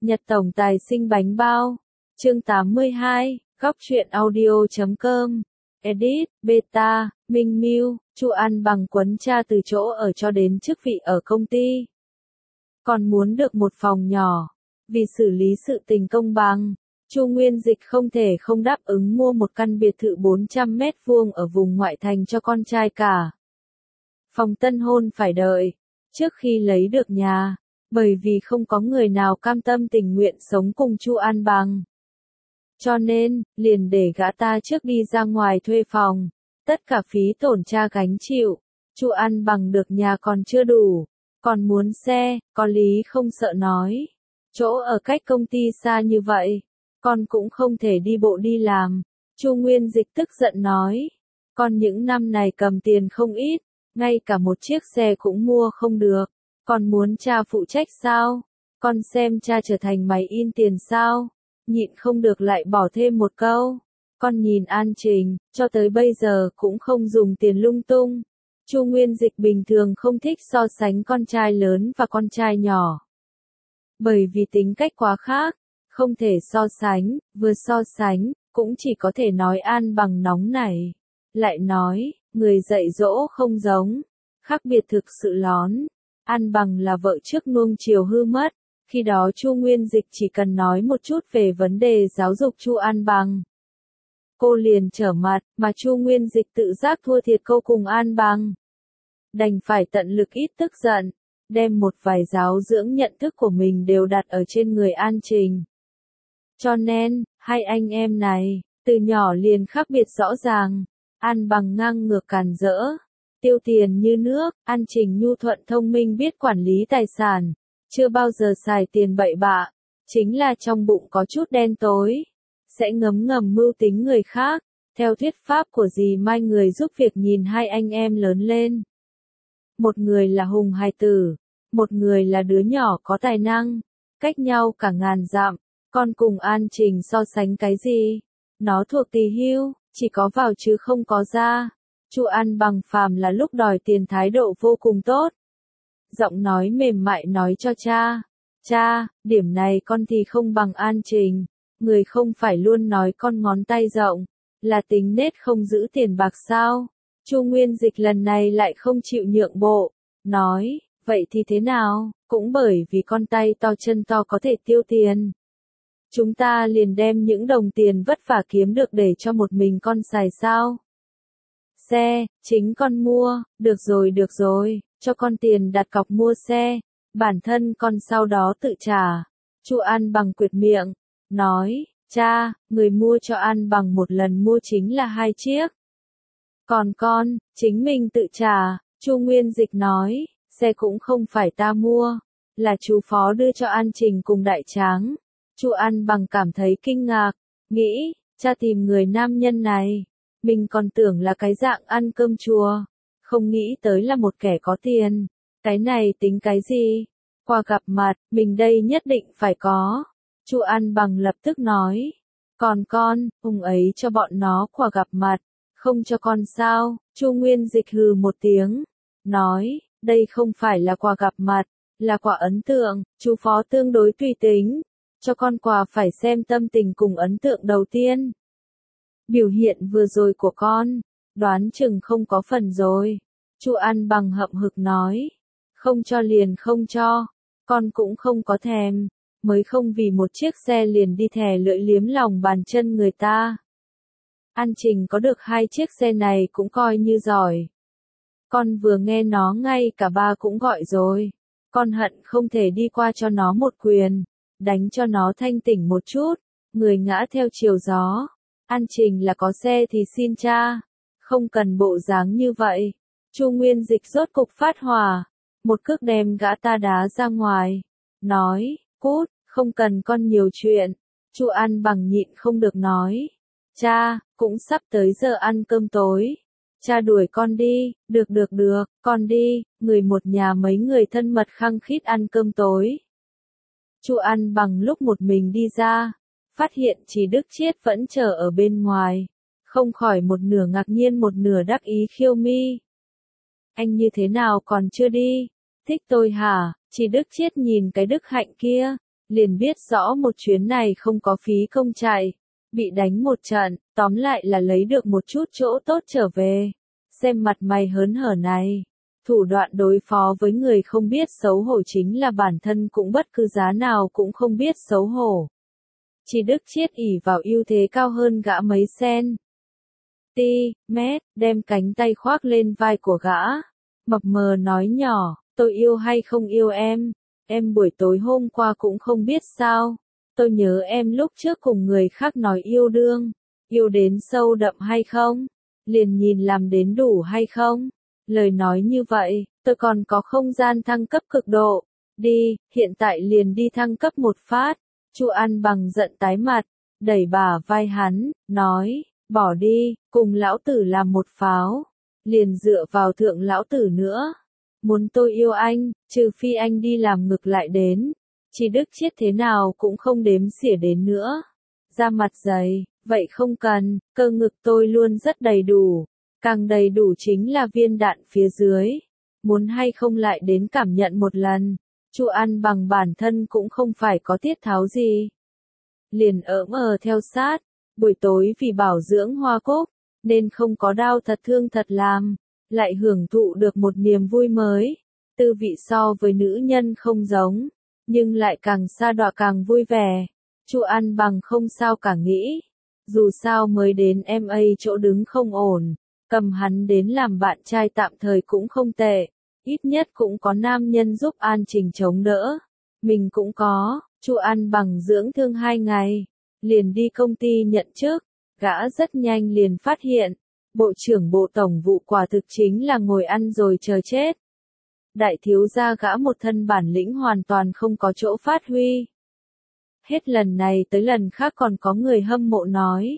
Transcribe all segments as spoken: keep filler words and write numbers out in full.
Nhật tổng tài sinh bánh bao. Chương tám mươi hai, góc truyện audio chấm com. Edit, Beta, Minh Miu, Chu An Bằng quấn cha từ chỗ ở cho đến chức vị ở công ty. Còn muốn được một phòng nhỏ. Vì xử lý sự tình công bằng, Chu Nguyên Dịch không thể không đáp ứng mua một căn biệt thự bốn trăm mét vuông ở vùng ngoại thành cho con trai cả. Phòng tân hôn phải đợi, trước khi lấy được nhà, bởi vì không có người nào cam tâm tình nguyện sống cùng Chu An Bằng. Cho nên, liền để gã ta trước đi ra ngoài thuê phòng, tất cả phí tổn cha gánh chịu. Chu An Bằng được nhà còn chưa đủ, còn muốn xe, có lý không sợ nói. Chỗ ở cách công ty xa như vậy, con cũng không thể đi bộ đi làm. Chu Nguyên Dịch tức giận nói, con những năm này cầm tiền không ít, ngay cả một chiếc xe cũng mua không được, còn muốn cha phụ trách sao? Con xem cha trở thành máy in tiền sao? Nhịn không được lại bỏ thêm một câu, con nhìn An Trình, cho tới bây giờ cũng không dùng tiền lung tung. Chu Nguyên Dịch bình thường không thích so sánh con trai lớn và con trai nhỏ. Bởi vì tính cách quá khác, không thể so sánh, vừa so sánh, cũng chỉ có thể nói An Bằng nóng nảy. Lại nói, người dạy dỗ không giống, khác biệt thực sự lón. An Bằng là vợ trước nuông chiều hư mất, khi đó Chu Nguyên Dịch chỉ cần nói một chút về vấn đề giáo dục Chu An Bằng. Cô liền trở mặt, mà Chu Nguyên Dịch tự giác thua thiệt câu cùng An Bằng. Đành phải tận lực ít tức giận, đem một vài giáo dưỡng nhận thức của mình đều đặt ở trên người An Trình. Cho nên, hai anh em này, từ nhỏ liền khác biệt rõ ràng. An Bằng ngang ngược càn rỡ, tiêu tiền như nước, An Trình nhu thuận thông minh biết quản lý tài sản, chưa bao giờ xài tiền bậy bạ, chính là trong bụng có chút đen tối, sẽ ngấm ngầm mưu tính người khác. Theo thuyết pháp của dì Mai người giúp việc nhìn hai anh em lớn lên. Một người là hùng hài tử, một người là đứa nhỏ có tài năng, cách nhau cả ngàn dặm, con cùng An Trình so sánh cái gì? Nó thuộc tỳ hưu, chỉ có vào chứ không có ra. Chu An Bằng phàm là lúc đòi tiền thái độ vô cùng tốt. Giọng nói mềm mại nói cho cha, cha, điểm này con thì không bằng An Trình, người không phải luôn nói con ngón tay rộng, là tính nết không giữ tiền bạc sao? Chu Nguyên Dịch lần này lại không chịu nhượng bộ, nói, vậy thì thế nào, cũng bởi vì con tay to chân to có thể tiêu tiền. Chúng ta liền đem những đồng tiền vất vả kiếm được để cho một mình con xài sao? Xe, chính con mua, được rồi được rồi, cho con tiền đặt cọc mua xe, bản thân con sau đó tự trả. Chu An Bằng quyệt miệng, nói, cha, người mua cho An Bằng một lần mua chính là hai chiếc. Còn con, chính mình tự trả. Chu Nguyên Dịch nói, xe cũng không phải ta mua, là chú Phó đưa cho An Trình cùng Đại Tráng. Chu An Bằng cảm thấy kinh ngạc, nghĩ, cha tìm người nam nhân này, mình còn tưởng là cái dạng ăn cơm chùa, không nghĩ tới là một kẻ có tiền. Cái này tính cái gì? Qua gặp mặt, mình đây nhất định phải có. Chu An Bằng lập tức nói, còn con, ông ấy cho bọn nó quà gặp mặt, không cho con sao? Chu Nguyên Dịch hừ một tiếng, nói, đây không phải là quà gặp mặt, là quà ấn tượng. Chú Phó tương đối tùy tính, cho con quà phải xem tâm tình cùng ấn tượng đầu tiên. Biểu hiện vừa rồi của con, đoán chừng không có phần rồi. Chu An Bằng hậm hực nói, không cho liền không cho, con cũng không có thèm, mới không vì một chiếc xe liền đi thè lưỡi liếm lòng bàn chân người ta. An Trình có được hai chiếc xe này cũng coi như giỏi. Con vừa nghe nó ngay cả ba cũng gọi rồi, con hận không thể đi qua cho nó một quyền, đánh cho nó thanh tỉnh một chút, người ngã theo chiều gió. An Trình là có xe thì xin cha, không cần bộ dáng như vậy. Chu Nguyên Dịch rốt cục phát hỏa, một cước đem gã ta đá ra ngoài, nói, cút, không cần con nhiều chuyện. Chu An Bằng nhịn không được nói, cha, cũng sắp tới giờ ăn cơm tối, cha đuổi con đi. Được được được, con đi. Người một nhà mấy người thân mật khăng khít ăn cơm tối. Chu An Bằng lúc một mình đi ra, phát hiện chỉ Đức Chiết vẫn chờ ở bên ngoài, không khỏi một nửa ngạc nhiên một nửa đắc ý khiêu mi. Anh như thế nào còn chưa đi? Thích tôi hả? Chỉ Đức Chiết nhìn cái Đức Hạnh kia, liền biết rõ một chuyến này không có phí công chạy, bị đánh một trận, tóm lại là lấy được một chút chỗ tốt trở về. Xem mặt mày hớn hở này, thủ đoạn đối phó với người không biết xấu hổ chính là bản thân cũng bất cứ giá nào cũng không biết xấu hổ. Chỉ Đức Chiết ỷ vào ưu thế cao hơn gã mấy sen. Ti, mét, đem cánh tay khoác lên vai của gã. Mập mờ nói nhỏ, tôi yêu hay không yêu em, em buổi tối hôm qua cũng không biết sao. Tôi nhớ em lúc trước cùng người khác nói yêu đương, yêu đến sâu đậm hay không, liền nhìn làm đến đủ hay không. Lời nói như vậy, tôi còn có không gian thăng cấp cực độ. Đi, hiện tại liền đi thăng cấp một phát. Chu An Bằng giận tái mặt, đẩy bả vai hắn, nói, bỏ đi, cùng lão tử làm một pháo. Liền dựa vào thượng lão tử nữa. Muốn tôi yêu anh, trừ phi anh đi làm ngược lại đến. Chỉ Đức Chiết thế nào cũng không đếm xỉa đến nữa. Ra mặt dày, vậy không cần, cơ ngực tôi luôn rất đầy đủ. Càng đầy đủ chính là viên đạn phía dưới. Muốn hay không lại đến cảm nhận một lần. Chu An Bằng bản thân cũng không phải có tiết tháo gì. Liền ỡm ờ theo sát. Buổi tối vì bảo dưỡng hoa cúc, nên không có đau thật thương thật làm. Lại hưởng thụ được một niềm vui mới. Tư vị so với nữ nhân không giống. Nhưng lại càng xa đọa càng vui vẻ. Chu An Bằng không sao cả nghĩ. Dù sao mới đến em a chỗ đứng không ổn. Cầm hắn đến làm bạn trai tạm thời cũng không tệ. Ít nhất cũng có nam nhân giúp An Trình chống đỡ. Mình cũng có. Chu An Bằng dưỡng thương hai ngày. Liền đi công ty nhận chức. Gã rất nhanh liền phát hiện. Bộ trưởng bộ tổng vụ quả thực chính là ngồi ăn rồi chờ chết. Đại thiếu gia gã một thân bản lĩnh hoàn toàn không có chỗ phát huy. Hết lần này tới lần khác còn có người hâm mộ nói.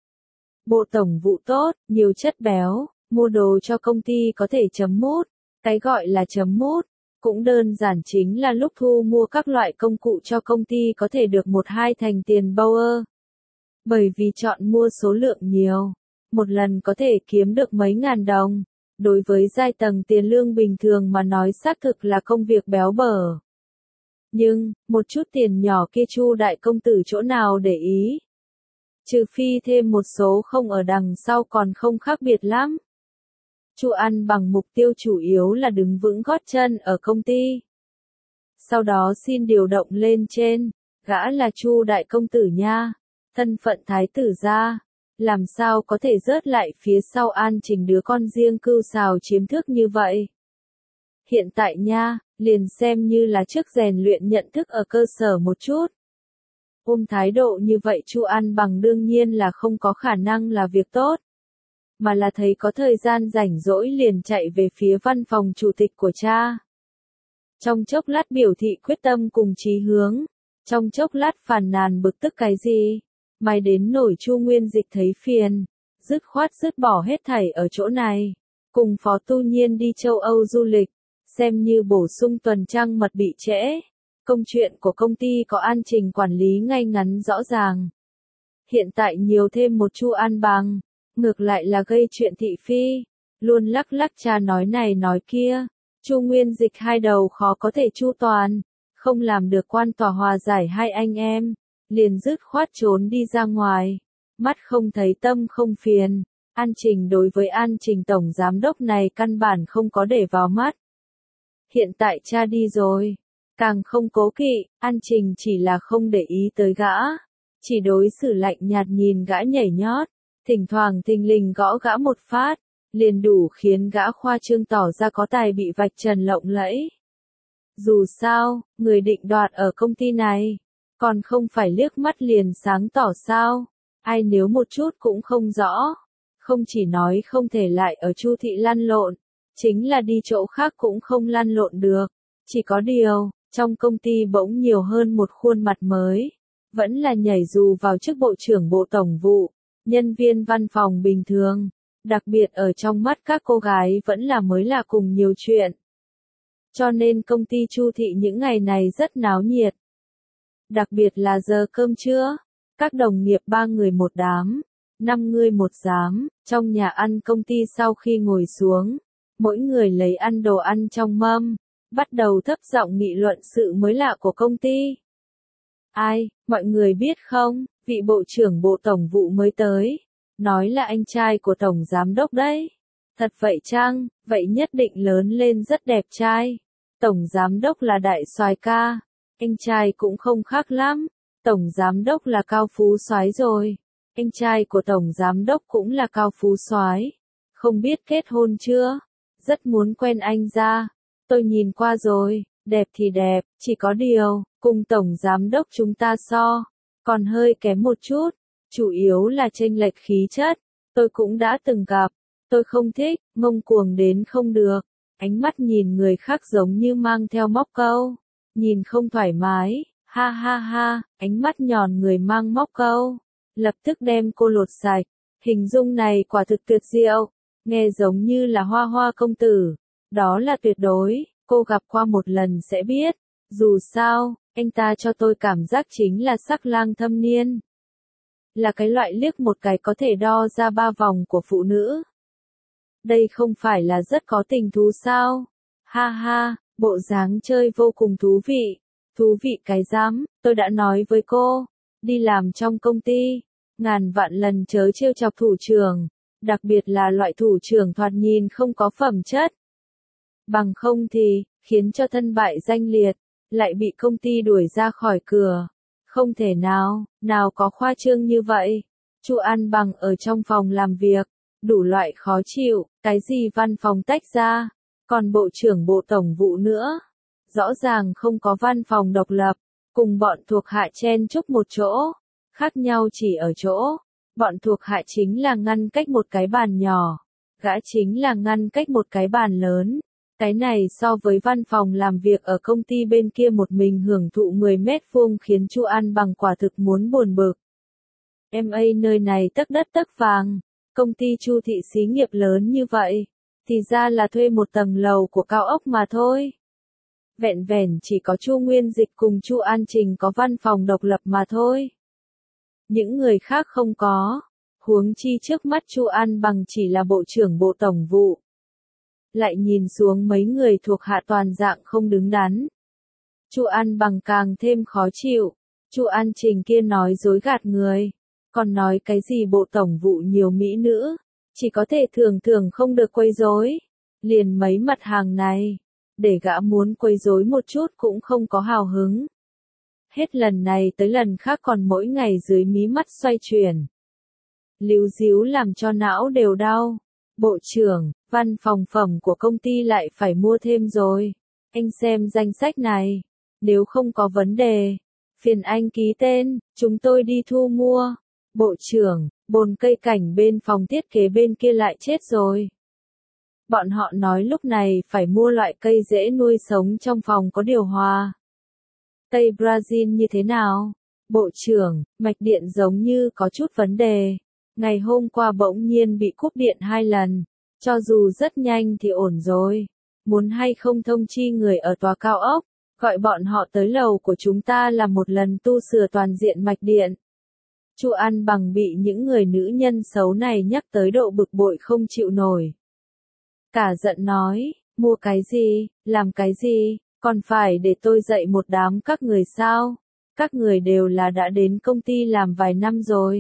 Bộ tổng vụ tốt, nhiều chất béo, mua đồ cho công ty có thể chấm mút. Cái gọi là chấm mút, cũng đơn giản chính là lúc thu mua các loại công cụ cho công ty có thể được một hai thành tiền Bauer. Bởi vì chọn mua số lượng nhiều, một lần có thể kiếm được mấy ngàn đồng. Đối với giai tầng tiền lương bình thường mà nói xác thực là công việc béo bở. Nhưng, một chút tiền nhỏ kia Chu đại công tử chỗ nào để ý. Trừ phi thêm một số không ở đằng sau còn không khác biệt lắm. Chu An Bằng mục tiêu chủ yếu là đứng vững gót chân ở công ty. Sau đó xin điều động lên trên, gã là Chu đại công tử nha, thân phận thái tử gia. Làm sao có thể rớt lại phía sau An Trình đứa con riêng cưu sào chiếm thức như vậy. Hiện tại nha, liền xem như là trước rèn luyện nhận thức ở cơ sở một chút. Ôm thái độ như vậy Chu An Bằng đương nhiên là không có khả năng là việc tốt. Mà là thấy có thời gian rảnh rỗi liền chạy về phía văn phòng chủ tịch của cha. Trong chốc lát biểu thị quyết tâm cùng chí hướng. Trong chốc lát phàn nàn bực tức cái gì. Mai đến nổi Chu Nguyên Dịch thấy phiền, dứt khoát dứt bỏ hết thảy ở chỗ này, cùng Phó Tu Nhiên đi châu Âu du lịch, xem như bổ sung tuần trăng mật bị trễ. Công chuyện của công ty có An Trình quản lý ngay ngắn rõ ràng. Hiện tại nhiều thêm một Chu An Bằng, ngược lại là gây chuyện thị phi, luôn lắc lắc cha nói này nói kia. Chu Nguyên Dịch hai đầu khó có thể chu toàn, không làm được quan tòa hòa giải hai anh em. Liền dứt khoát trốn đi ra ngoài, mắt không thấy tâm không phiền. An Trình đối với An Trình tổng giám đốc này căn bản không có để vào mắt. Hiện tại cha đi rồi, càng không cố kỵ, An Trình chỉ là không để ý tới gã, chỉ đối xử lạnh nhạt nhìn gã nhảy nhót, thỉnh thoảng thình lình gõ gã một phát, liền đủ khiến gã khoa trương tỏ ra có tài bị vạch trần lộng lẫy. Dù sao, người định đoạt ở công ty này, còn không phải liếc mắt liền sáng tỏ sao, ai nếu một chút cũng không rõ, không chỉ nói không thể lại ở Chu thị lăn lộn, chính là đi chỗ khác cũng không lăn lộn được, chỉ có điều, trong công ty bỗng nhiều hơn một khuôn mặt mới, vẫn là nhảy dù vào chức bộ trưởng bộ tổng vụ, nhân viên văn phòng bình thường, đặc biệt ở trong mắt các cô gái vẫn là mới lạ cùng nhiều chuyện. Cho nên công ty Chu thị những ngày này rất náo nhiệt. Đặc biệt là giờ cơm trưa, các đồng nghiệp ba người một đám, năm người một giám, trong nhà ăn công ty sau khi ngồi xuống, mỗi người lấy ăn đồ ăn trong mâm, bắt đầu thấp giọng nghị luận sự mới lạ của công ty. Ai, mọi người biết không, vị bộ trưởng bộ tổng vụ mới tới. Nói là anh trai của tổng giám đốc đấy. Thật vậy chăng, vậy nhất định lớn lên rất đẹp trai. Tổng giám đốc là đại soái ca. Anh trai cũng không khác lắm. Tổng giám đốc là cao phú soái rồi. Anh trai của tổng giám đốc cũng là cao phú soái. Không biết kết hôn chưa? Rất muốn quen anh ra. Tôi nhìn qua rồi, đẹp thì đẹp, chỉ có điều, cùng tổng giám đốc chúng ta so, còn hơi kém một chút, chủ yếu là chênh lệch khí chất. Tôi cũng đã từng gặp, tôi không thích, ngông cuồng đến không được, ánh mắt nhìn người khác giống như mang theo móc câu, nhìn không thoải mái, ha ha ha, ánh mắt nhọn người mang móc câu, lập tức đem cô lột sạch, hình dung này quả thực tuyệt diệu, nghe giống như là hoa hoa công tử, đó là tuyệt đối, cô gặp qua một lần sẽ biết, dù sao, anh ta cho tôi cảm giác chính là sắc lang thâm niên. Là cái loại liếc một cái có thể đo ra ba vòng của phụ nữ. Đây không phải là rất có tình thú sao? Ha ha, bộ dáng chơi vô cùng thú vị. Thú vị cái dám, tôi đã nói với cô. Đi làm trong công ty, ngàn vạn lần chớ trêu chọc thủ trưởng. Đặc biệt là loại thủ trưởng thoạt nhìn không có phẩm chất. Bằng không thì, khiến cho thân bại danh liệt, lại bị công ty đuổi ra khỏi cửa. Không thể nào, nào có khoa trương như vậy. Chu An Bằng ở trong phòng làm việc, đủ loại khó chịu, cái gì văn phòng tách ra, còn bộ trưởng bộ tổng vụ nữa. Rõ ràng không có văn phòng độc lập, cùng bọn thuộc hạ chen chúc một chỗ, khác nhau chỉ ở chỗ, bọn thuộc hạ chính là ngăn cách một cái bàn nhỏ, gã chính là ngăn cách một cái bàn lớn. Cái này so với văn phòng làm việc ở công ty bên kia một mình hưởng thụ mười mét vuông khiến Chu An Bằng quả thực muốn buồn bực. em a nơi này tấc đất tấc vàng, công ty Chu thị xí nghiệp lớn như vậy, thì ra là thuê một tầng lầu của cao ốc mà thôi. Vẹn vẹn chỉ có Chu Nguyên Dịch cùng Chu An Trình có văn phòng độc lập mà thôi. Những người khác không có, huống chi trước mắt Chu An Bằng chỉ là bộ trưởng bộ tổng vụ. Lại nhìn xuống mấy người thuộc hạ toàn dạng không đứng đắn. Chu An Bằng càng thêm khó chịu. Chu An Trình kia nói dối gạt người, còn nói cái gì bộ tổng vụ nhiều mỹ nữ, chỉ có thể thường thường không được quấy rối. Liền mấy mặt hàng này, để gã muốn quấy rối một chút cũng không có hào hứng. Hết lần này tới lần khác còn mỗi ngày dưới mí mắt xoay chuyển. Líu díu làm cho não đều đau. Bộ trưởng, văn phòng phẩm của công ty lại phải mua thêm rồi. Anh xem danh sách này. Nếu không có vấn đề, phiền anh ký tên, chúng tôi đi thu mua. Bộ trưởng, bồn cây cảnh bên phòng thiết kế bên kia lại chết rồi. Bọn họ nói lúc này phải mua loại cây dễ nuôi sống trong phòng có điều hòa. Cây Brazil như thế nào? Bộ trưởng, mạch điện giống như có chút vấn đề. Ngày hôm qua bỗng nhiên bị cúp điện hai lần. Cho dù rất nhanh thì ổn rồi. Muốn hay không thông chi người ở tòa cao ốc, gọi bọn họ tới lầu của chúng ta làm một lần tu sửa toàn diện mạch điện. Chu An Bằng bị những người nữ nhân xấu này nhắc tới độ bực bội không chịu nổi. Cả giận nói, mua cái gì, làm cái gì, còn phải để tôi dạy một đám các người sao? Các người đều là đã đến công ty làm vài năm rồi.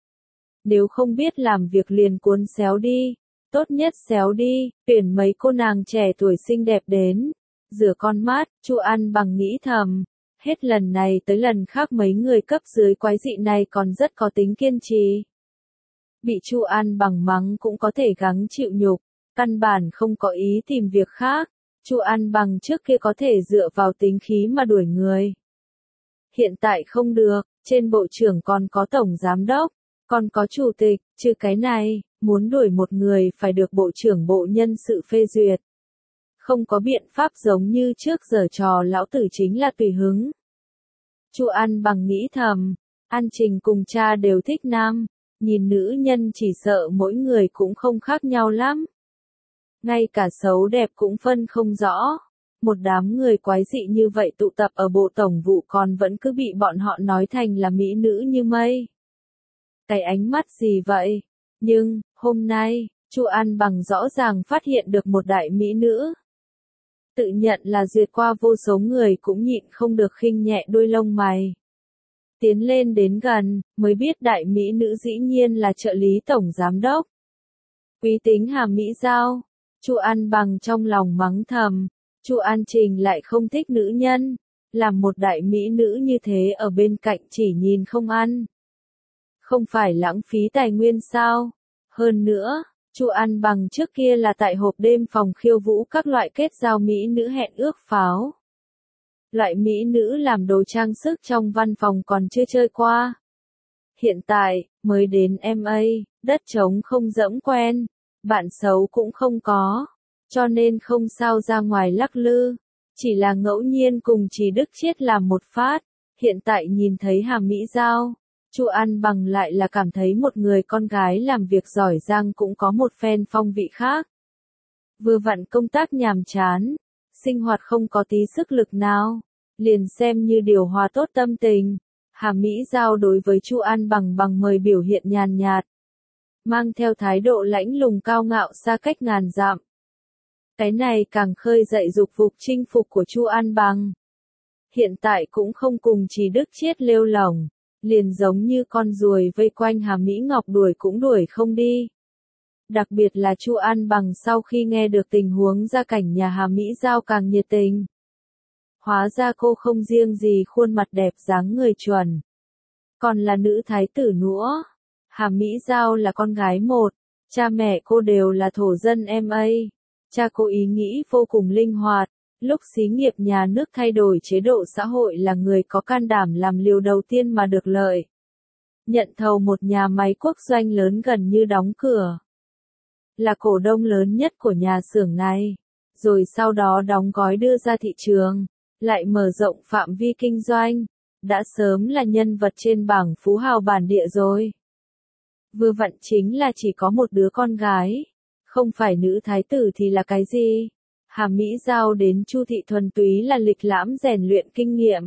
Nếu không biết làm việc liền cuốn xéo đi, tốt nhất xéo đi, tuyển mấy cô nàng trẻ tuổi xinh đẹp đến. Rửa con mắt, Chu An Bằng nghĩ thầm. Hết lần này tới lần khác mấy người cấp dưới quái dị này còn rất có tính kiên trì. Bị Chu An Bằng mắng cũng có thể gắng chịu nhục, căn bản không có ý tìm việc khác. Chu An Bằng trước kia có thể dựa vào tính khí mà đuổi người. Hiện tại không được, trên bộ trưởng còn có tổng giám đốc, còn có chủ tịch, trừ cái này, muốn đuổi một người phải được bộ trưởng bộ nhân sự phê duyệt. Không có biện pháp giống như trước giờ trò lão tử chính là tùy hứng. Chu An Bằng nghĩ thầm, An Trình cùng cha đều thích nam, nhìn nữ nhân chỉ sợ mỗi người cũng không khác nhau lắm. Ngay cả xấu đẹp cũng phân không rõ. Một đám người quái dị như vậy tụ tập ở bộ tổng vụ còn vẫn cứ bị bọn họ nói thành là mỹ nữ như mây. Cái ánh mắt gì vậy? Nhưng, hôm nay, Chu An Bằng rõ ràng phát hiện được một đại mỹ nữ. Tự nhận là duyệt qua vô số người cũng nhịn không được khinh nhẹ đuôi lông mày. Tiến lên đến gần, mới biết đại mỹ nữ dĩ nhiên là trợ lý tổng giám đốc. Quý tính Hà Mỹ Giao. Chu An Bằng trong lòng mắng thầm, Chu An Trình lại không thích nữ nhân, làm một đại mỹ nữ như thế ở bên cạnh chỉ nhìn không ăn. Không phải lãng phí tài nguyên sao? Hơn nữa, Chu An Bằng trước kia là tại hộp đêm phòng khiêu vũ các loại kết giao mỹ nữ hẹn ước pháo. Loại mỹ nữ làm đồ trang sức trong văn phòng còn chưa chơi qua. Hiện tại, mới đến em a, đất trống không dẫm quen, bạn xấu cũng không có, cho nên không sao ra ngoài lắc lư, chỉ là ngẫu nhiên cùng Trì Đức Chiết làm một phát, hiện tại nhìn thấy Hà Mỹ Giao, Chu An Bằng lại là cảm thấy một người con gái làm việc giỏi giang cũng có một phen phong vị khác. Vừa vặn công tác nhàm chán, sinh hoạt không có tí sức lực nào, liền xem như điều hòa tốt tâm tình. Hà Mỹ Giao đối với Chu An Bằng bằng mời biểu hiện nhàn nhạt, mang theo thái độ lãnh lùng cao ngạo xa cách ngàn dặm. Cái này càng khơi dậy dục vục chinh phục của Chu An Bằng. Hiện tại cũng không cùng Trì Đức Chiết lêu lỏng, liền giống như con ruồi vây quanh Hà Mỹ Ngọc đuổi cũng đuổi không đi. Đặc biệt là Chu An Bằng sau khi nghe được tình huống gia cảnh nhà Hà Mỹ Giao càng nhiệt tình. Hóa ra cô không riêng gì khuôn mặt đẹp dáng người chuẩn, còn là nữ thái tử nữa. Hà Mỹ Giao là con gái một, cha mẹ cô đều là thổ dân em a. Cha cô ý nghĩ vô cùng linh hoạt, lúc xí nghiệp nhà nước thay đổi chế độ xã hội là người có can đảm làm liều đầu tiên mà được lợi. Nhận thầu một nhà máy quốc doanh lớn gần như đóng cửa. Là cổ đông lớn nhất của nhà xưởng này, rồi sau đó đóng gói đưa ra thị trường, lại mở rộng phạm vi kinh doanh, đã sớm là nhân vật trên bảng phú hào bản địa rồi. Vừa vặn chính là chỉ có một đứa con gái, không phải nữ thái tử thì là cái gì? Hà Mỹ Giao đến Chu thị thuần túy là lịch lãm rèn luyện kinh nghiệm.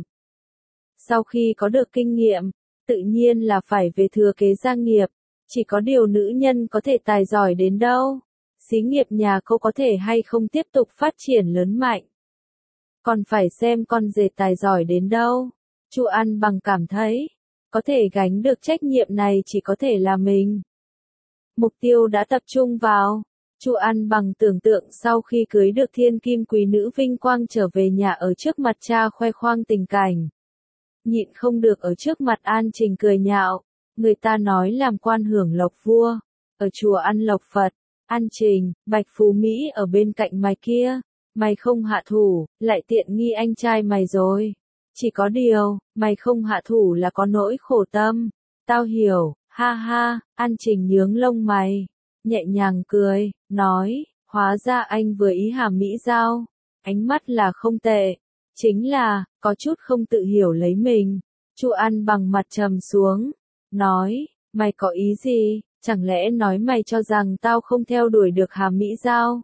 Sau khi có được kinh nghiệm, tự nhiên là phải về thừa kế gia nghiệp, chỉ có điều nữ nhân có thể tài giỏi đến đâu, xí nghiệp nhà cô có thể hay không tiếp tục phát triển lớn mạnh. Còn phải xem con rể tài giỏi đến đâu. Chu An Bằng cảm thấy, có thể gánh được trách nhiệm này chỉ có thể là mình. Mục tiêu đã tập trung vào. Chu An Bằng tưởng tượng sau khi cưới được thiên kim quý nữ vinh quang trở về nhà ở trước mặt cha khoe khoang tình cảnh. Nhịn không được ở trước mặt An Trình cười nhạo, người ta nói làm quan hưởng lộc vua, ở chùa ăn lộc Phật. An Trình, Bạch Phú Mỹ ở bên cạnh mày kia, mày không hạ thủ, lại tiện nghi anh trai mày rồi. Chỉ có điều, mày không hạ thủ là có nỗi khổ tâm. Tao hiểu, ha ha. An Trình nhướng lông mày, nhẹ nhàng cười, nói, hóa ra anh vừa ý Hà Mỹ Giao. Ánh mắt là không tệ, chính là, có chút không tự hiểu lấy mình. Chu An Bằng mặt trầm xuống, nói, mày có ý gì, chẳng lẽ nói mày cho rằng tao không theo đuổi được Hà Mỹ Giao?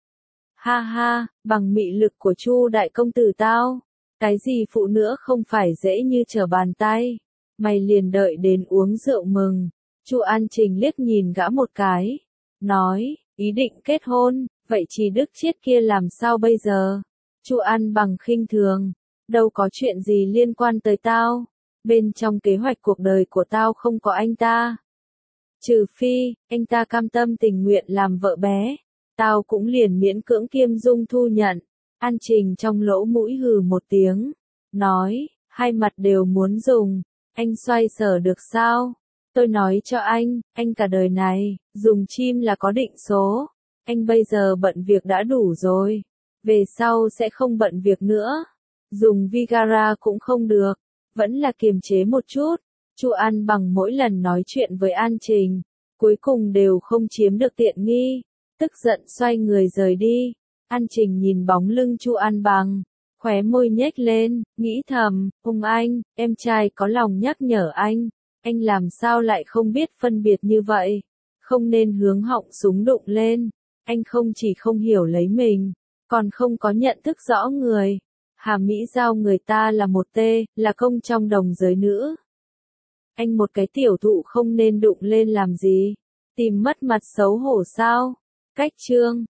Ha ha, bằng mị lực của Chu đại công tử tao, cái gì phụ nữa không phải dễ như trở bàn tay, mày liền đợi đến uống rượu mừng. Chu An Trình liếc nhìn gã một cái, nói, ý định kết hôn, vậy Trì Đức Chiết kia làm sao bây giờ? Chu An Bằng khinh thường, đâu có chuyện gì liên quan tới tao, bên trong kế hoạch cuộc đời của tao không có anh ta. Trừ phi, anh ta cam tâm tình nguyện làm vợ bé, tao cũng liền miễn cưỡng kiêm dung thu nhận. An Trình trong lỗ mũi hừ một tiếng, nói, hai mặt đều muốn dùng, anh xoay sở được sao? Tôi nói cho anh, anh cả đời này, dùng chim là có định số, anh bây giờ bận việc đã đủ rồi, về sau sẽ không bận việc nữa, dùng Vigara cũng không được, vẫn là kiềm chế một chút. Chu An Bằng mỗi lần nói chuyện với An Trình, cuối cùng đều không chiếm được tiện nghi, tức giận xoay người rời đi. An Trình nhìn bóng lưng Chu An Bằng, khóe môi nhếch lên, nghĩ thầm, Hùng Anh, em trai có lòng nhắc nhở anh, anh làm sao lại không biết phân biệt như vậy, không nên hướng họng súng đụng lên, anh không chỉ không hiểu lấy mình, còn không có nhận thức rõ người. Hà Mỹ Giao người ta là một tê, là công trong đồng giới nữ. Anh một cái tiểu thụ không nên đụng lên làm gì, tìm mất mặt xấu hổ sao? Cách chương